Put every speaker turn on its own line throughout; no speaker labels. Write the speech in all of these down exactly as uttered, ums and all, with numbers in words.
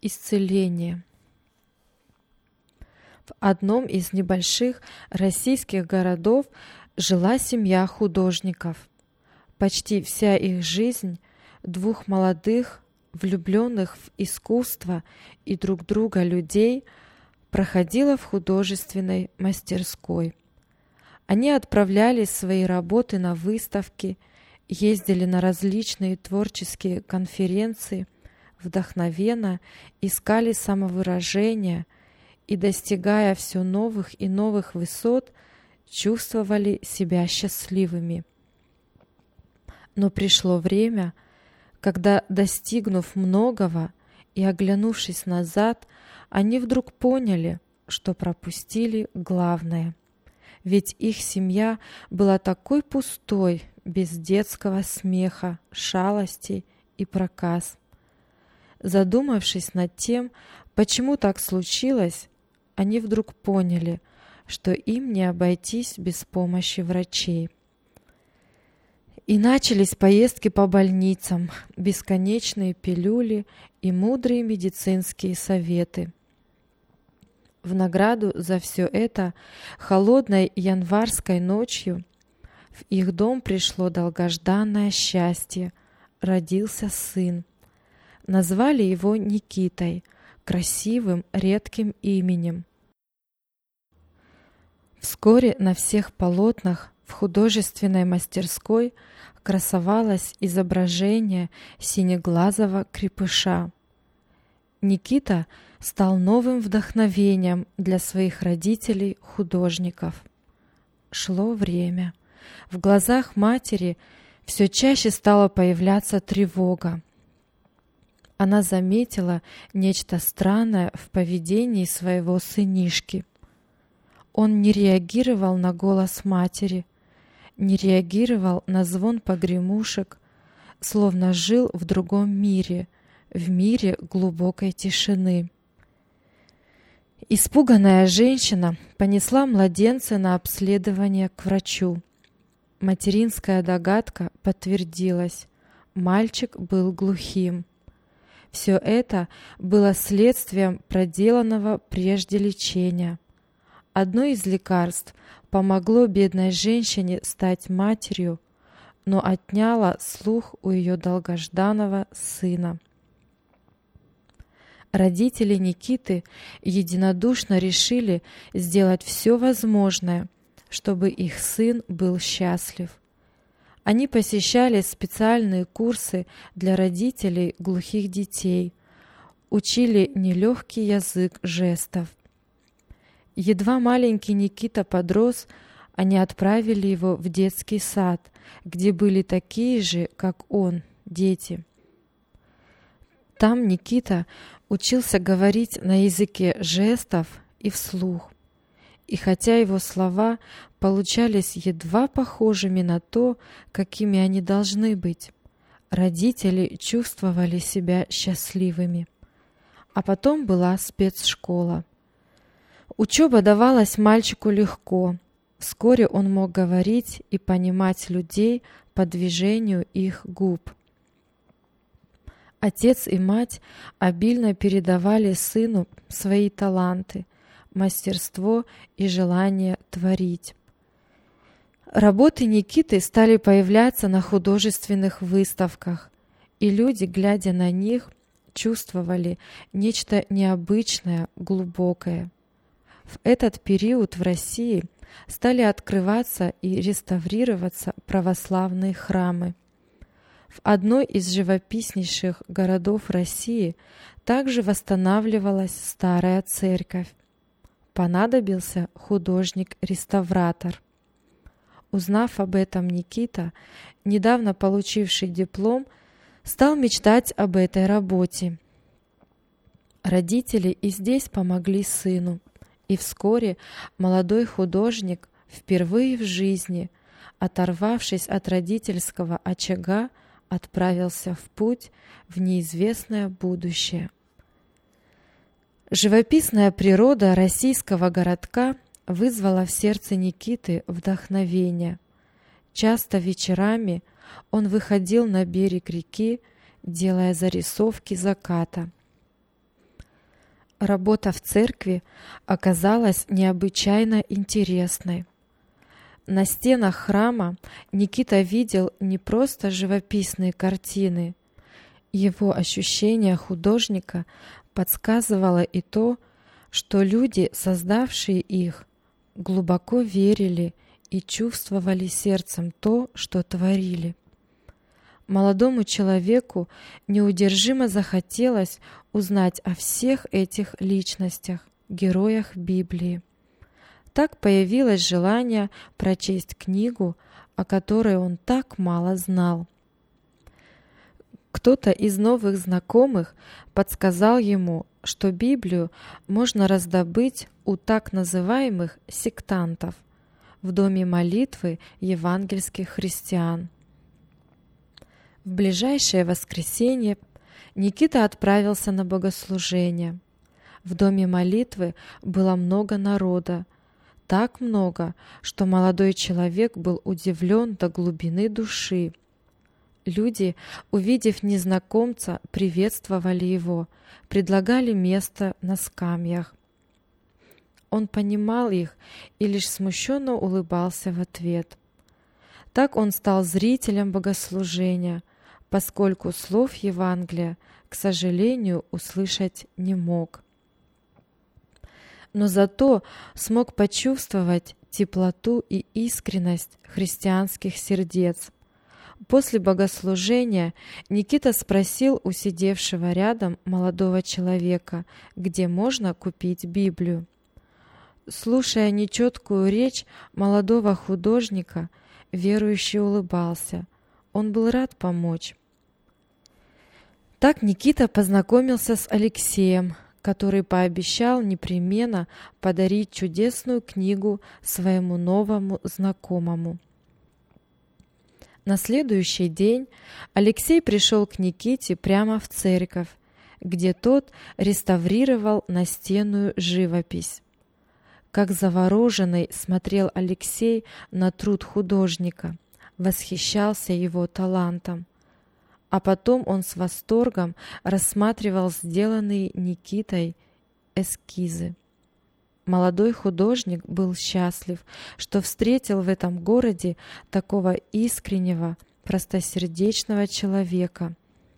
Исцеление. В одном из небольших российских городов жила семья художников. Почти вся их жизнь двух молодых, влюбленных в искусство и друг друга людей проходила в художественной мастерской. Они отправляли свои работы на выставки, ездили на различные творческие конференции, вдохновенно искали самовыражения и, достигая все новых и новых высот, чувствовали себя счастливыми. Но пришло время, когда, достигнув многого и оглянувшись назад, они вдруг поняли, что пропустили главное. Ведь их семья была такой пустой, без детского смеха, шалостей и проказ. Задумавшись над тем, почему так случилось, они вдруг поняли, что им не обойтись без помощи врачей. И начались поездки по больницам, бесконечные пилюли и мудрые медицинские советы. В награду за все это холодной январской ночью в их дом пришло долгожданное счастье. Родился сын. Назвали его Никитой, красивым, редким именем. Вскоре на всех полотнах в художественной мастерской красовалось изображение синеглазого крепыша. Никита стал новым вдохновением для своих родителей-художников. Шло время. В глазах матери все чаще стала появляться тревога. Она заметила нечто странное в поведении своего сынишки. Он не реагировал на голос матери, не реагировал на звон погремушек, словно жил в другом мире, в мире глубокой тишины. Испуганная женщина понесла младенца на обследование к врачу. Материнская догадка подтвердилась. Мальчик был глухим. Все это было следствием проделанного прежде лечения. Одно из лекарств помогло бедной женщине стать матерью, но отняло слух у ее долгожданного сына. Родители Никиты единодушно решили сделать все возможное, чтобы их сын был счастлив. Они посещали специальные курсы для родителей глухих детей, учили нелегкий язык жестов. Едва маленький Никита подрос, они отправили его в детский сад, где были такие же, как он, дети. Там Никита учился говорить на языке жестов и вслух. И хотя его слова получались едва похожими на то, какими они должны быть, родители чувствовали себя счастливыми. А потом была спецшкола. Учеба давалась мальчику легко. Вскоре он мог говорить и понимать людей по движению их губ. Отец и мать обильно передавали сыну свои таланты, мастерство и желание творить. Работы Никиты стали появляться на художественных выставках, и люди, глядя на них, чувствовали нечто необычное, глубокое. В этот период в России стали открываться и реставрироваться православные храмы. В одной из живописнейших городов России также восстанавливалась старая церковь. Понадобился художник-реставратор. Узнав об этом, Никита, недавно получивший диплом, стал мечтать об этой работе. Родители и здесь помогли сыну, и вскоре молодой художник впервые в жизни, оторвавшись от родительского очага, отправился в путь в неизвестное будущее. Живописная природа российского городка вызвала в сердце Никиты вдохновение. Часто вечерами он выходил на берег реки, делая зарисовки заката. Работа в церкви оказалась необычайно интересной. На стенах храма Никита видел не просто живописные картины. Его ощущение художника подсказывало и то, что люди, создавшие их, глубоко верили и чувствовали сердцем то, что творили. Молодому человеку неудержимо захотелось узнать о всех этих личностях, героях Библии. Так появилось желание прочесть книгу, о которой он так мало знал. Кто-то из новых знакомых подсказал ему, что Библию можно раздобыть у так называемых сектантов в доме молитвы евангельских христиан. В ближайшее воскресенье Никита отправился на богослужение. В доме молитвы было много народа, так много, что молодой человек был удивлен до глубины души. Люди, увидев незнакомца, приветствовали его, предлагали место на скамьях. Он понимал их и лишь смущенно улыбался в ответ. Так он стал зрителем богослужения, поскольку слов Евангелия, к сожалению, услышать не мог. Но зато смог почувствовать теплоту и искренность христианских сердец. После богослужения Никита спросил у сидевшего рядом молодого человека, где можно купить Библию. Слушая нечеткую речь молодого художника, верующий улыбался. Он был рад помочь. Так Никита познакомился с Алексеем, который пообещал непременно подарить чудесную книгу своему новому знакомому. На следующий день Алексей пришел к Никите прямо в церковь, где тот реставрировал настенную живопись. Как завороженный смотрел Алексей на труд художника, восхищался его талантом. А потом он с восторгом рассматривал сделанные Никитой эскизы. Молодой художник был счастлив, что встретил в этом городе такого искреннего, простосердечного человека.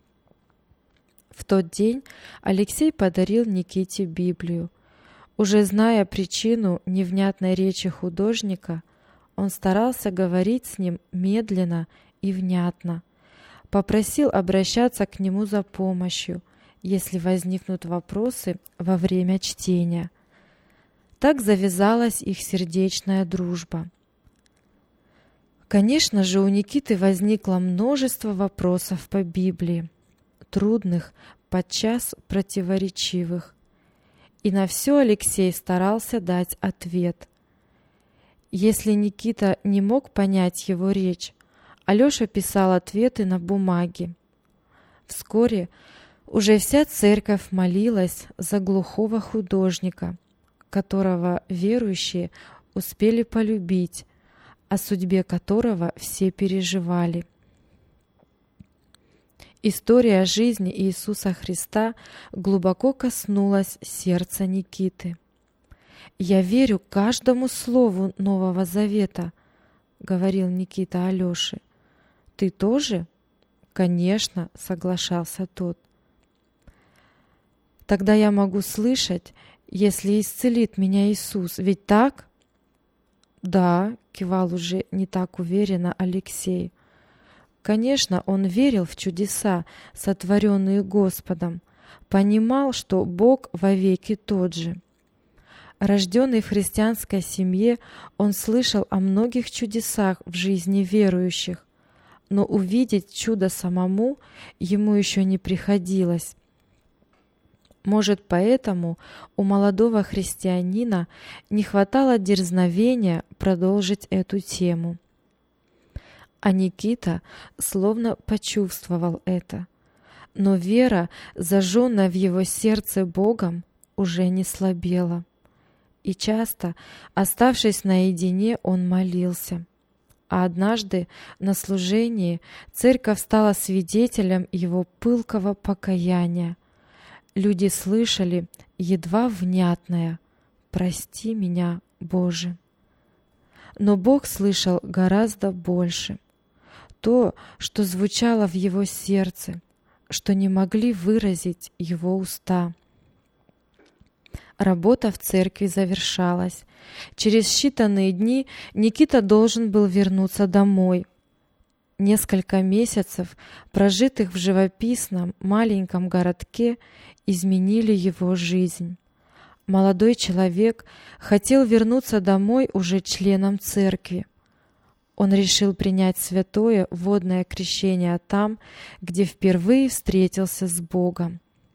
В тот день Алексей подарил Никите Библию. Уже зная причину невнятной речи художника, он старался говорить с ним медленно и внятно. Попросил обращаться к нему за помощью, если возникнут вопросы во время чтения. Так завязалась их сердечная дружба. Конечно же, у Никиты возникло множество вопросов по Библии, трудных, подчас противоречивых. И на все Алексей старался дать ответ. Если Никита не мог понять его речь, Алеша писал ответы на бумаге. Вскоре уже вся церковь молилась за глухого художника, которого верующие успели полюбить, о судьбе которого все переживали. История жизни Иисуса Христа глубоко коснулась сердца Никиты. «Я верю каждому слову Нового Завета», — говорил Никита Алёше. «Ты тоже?» «Конечно», — соглашался тот. «Тогда я могу слышать, если исцелит меня Иисус, ведь так?» «Да», — кивал уже не так уверенно Алексей. Конечно, он верил в чудеса, сотворенные Господом, понимал, что Бог вовеки тот же. Рожденный в христианской семье, он слышал о многих чудесах в жизни верующих, но увидеть чудо самому ему еще не приходилось. Может, поэтому у молодого христианина не хватало дерзновения продолжить эту тему. А Никита словно почувствовал это. Но вера, зажженная в его сердце Богом, уже не слабела. И часто, оставшись наедине, он молился. А однажды на служении церковь стала свидетелем его пылкого покаяния. люди слышали едва внятное «Прости меня, Боже». Но Бог слышал гораздо больше. То, что звучало в его сердце, что не могли выразить его уста. Работа в церкви завершалась. Через считанные дни Никита должен был вернуться домой. Несколько месяцев, прожитых в живописном маленьком городке, изменили его жизнь. Молодой человек хотел вернуться домой уже членом церкви. Он решил принять святое водное крещение там, где впервые встретился с Богом.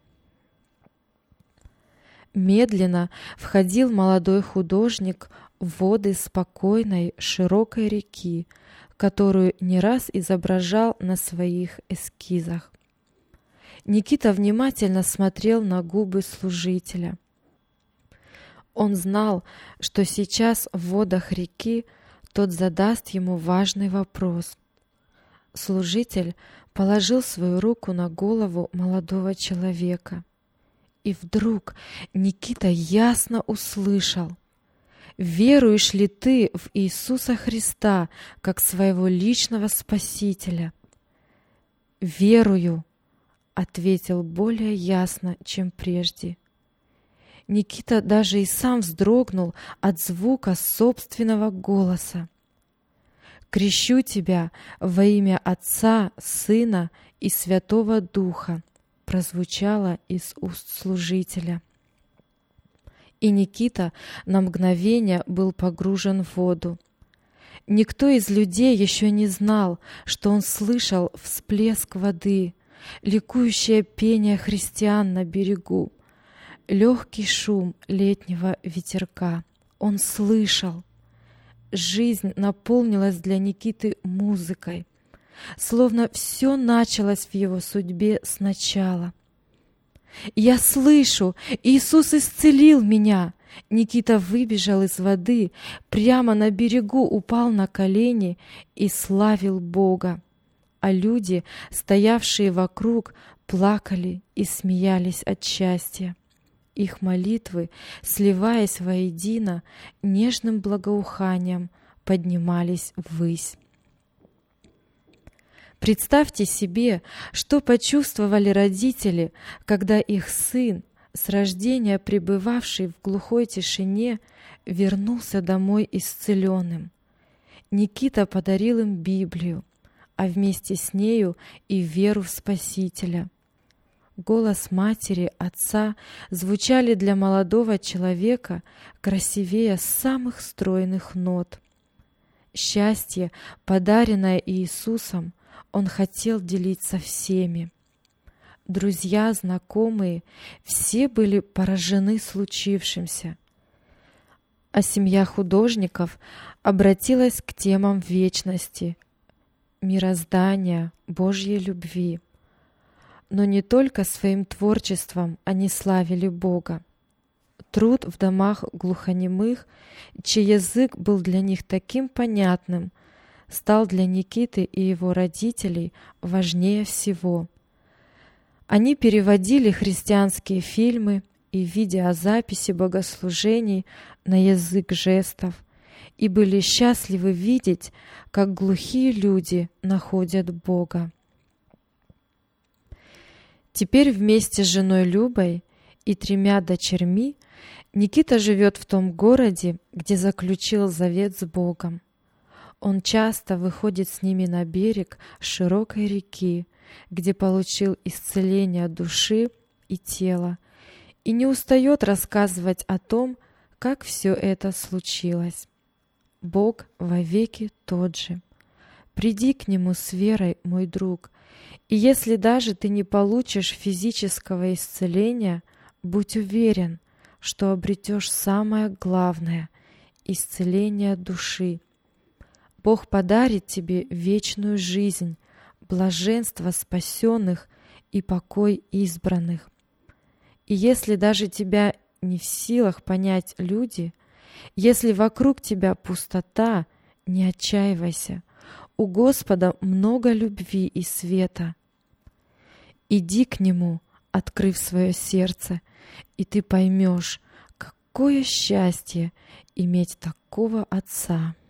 Медленно входил молодой художник в воды спокойной, широкой реки, которую не раз изображал на своих эскизах. Никита внимательно смотрел на губы служителя. Он знал, что сейчас в водах реки тот задаст ему важный вопрос. Служитель положил свою руку на голову молодого человека. И вдруг Никита ясно услышал: «Веруешь ли ты в Иисуса Христа как своего личного Спасителя?» «Верую», — ответил более ясно, чем прежде. Никита даже и сам вздрогнул от звука собственного голоса. «Крещу тебя во имя Отца, Сына и Святого Духа», прозвучало из уст служителя. И Никита на мгновение был погружен в воду. Никто из людей еще не знал, что он слышал всплеск воды, ликующее пение христиан на берегу, легкий шум летнего ветерка. Он слышал. Жизнь наполнилась для Никиты музыкой, словно все началось в его судьбе сначала. «Я слышу! Иисус исцелил меня!» Никита выбежал из воды, прямо на берегу упал на колени и славил Бога. А люди, стоявшие вокруг, плакали и смеялись от счастья. Их молитвы, сливаясь воедино, нежным благоуханием поднимались ввысь. Представьте себе, что почувствовали родители, когда их сын, с рождения пребывавший в глухой тишине, вернулся домой исцеленным. Никита подарил им Библию, а вместе с нею и веру в Спасителя. Голос матери, отца звучали для молодого человека красивее самых стройных нот. Счастье, подаренное Иисусом, он хотел делить со всеми. Друзья, знакомые, все были поражены случившимся. А семья художников обратилась к темам вечности, мироздания, Божьей любви. Но не только своим творчеством они славили Бога. Труд в домах глухонемых, чей язык был для них таким понятным, стал для Никиты и его родителей важнее всего. Они переводили христианские фильмы и видеозаписи богослужений на язык жестов и были счастливы видеть, как глухие люди находят Бога. Теперь вместе с женой Любой и тремя дочерьми Никита живет в том городе, где заключил завет с Богом. Он часто выходит с ними на берег широкой реки, где получил исцеление души и тела, и не устает рассказывать о том, как все это случилось. Бог вовеки тот же. Приди к Нему с верой, мой друг, и если даже ты не получишь физического исцеления, будь уверен, что обретешь самое главное — исцеление души. Бог подарит тебе вечную жизнь, блаженство спасенных и покой избранных. И если даже тебя не в силах понять люди, если вокруг тебя пустота, не отчаивайся. У Господа много любви и света. Иди к Нему, открыв свое сердце, и ты поймешь, какое счастье иметь такого отца.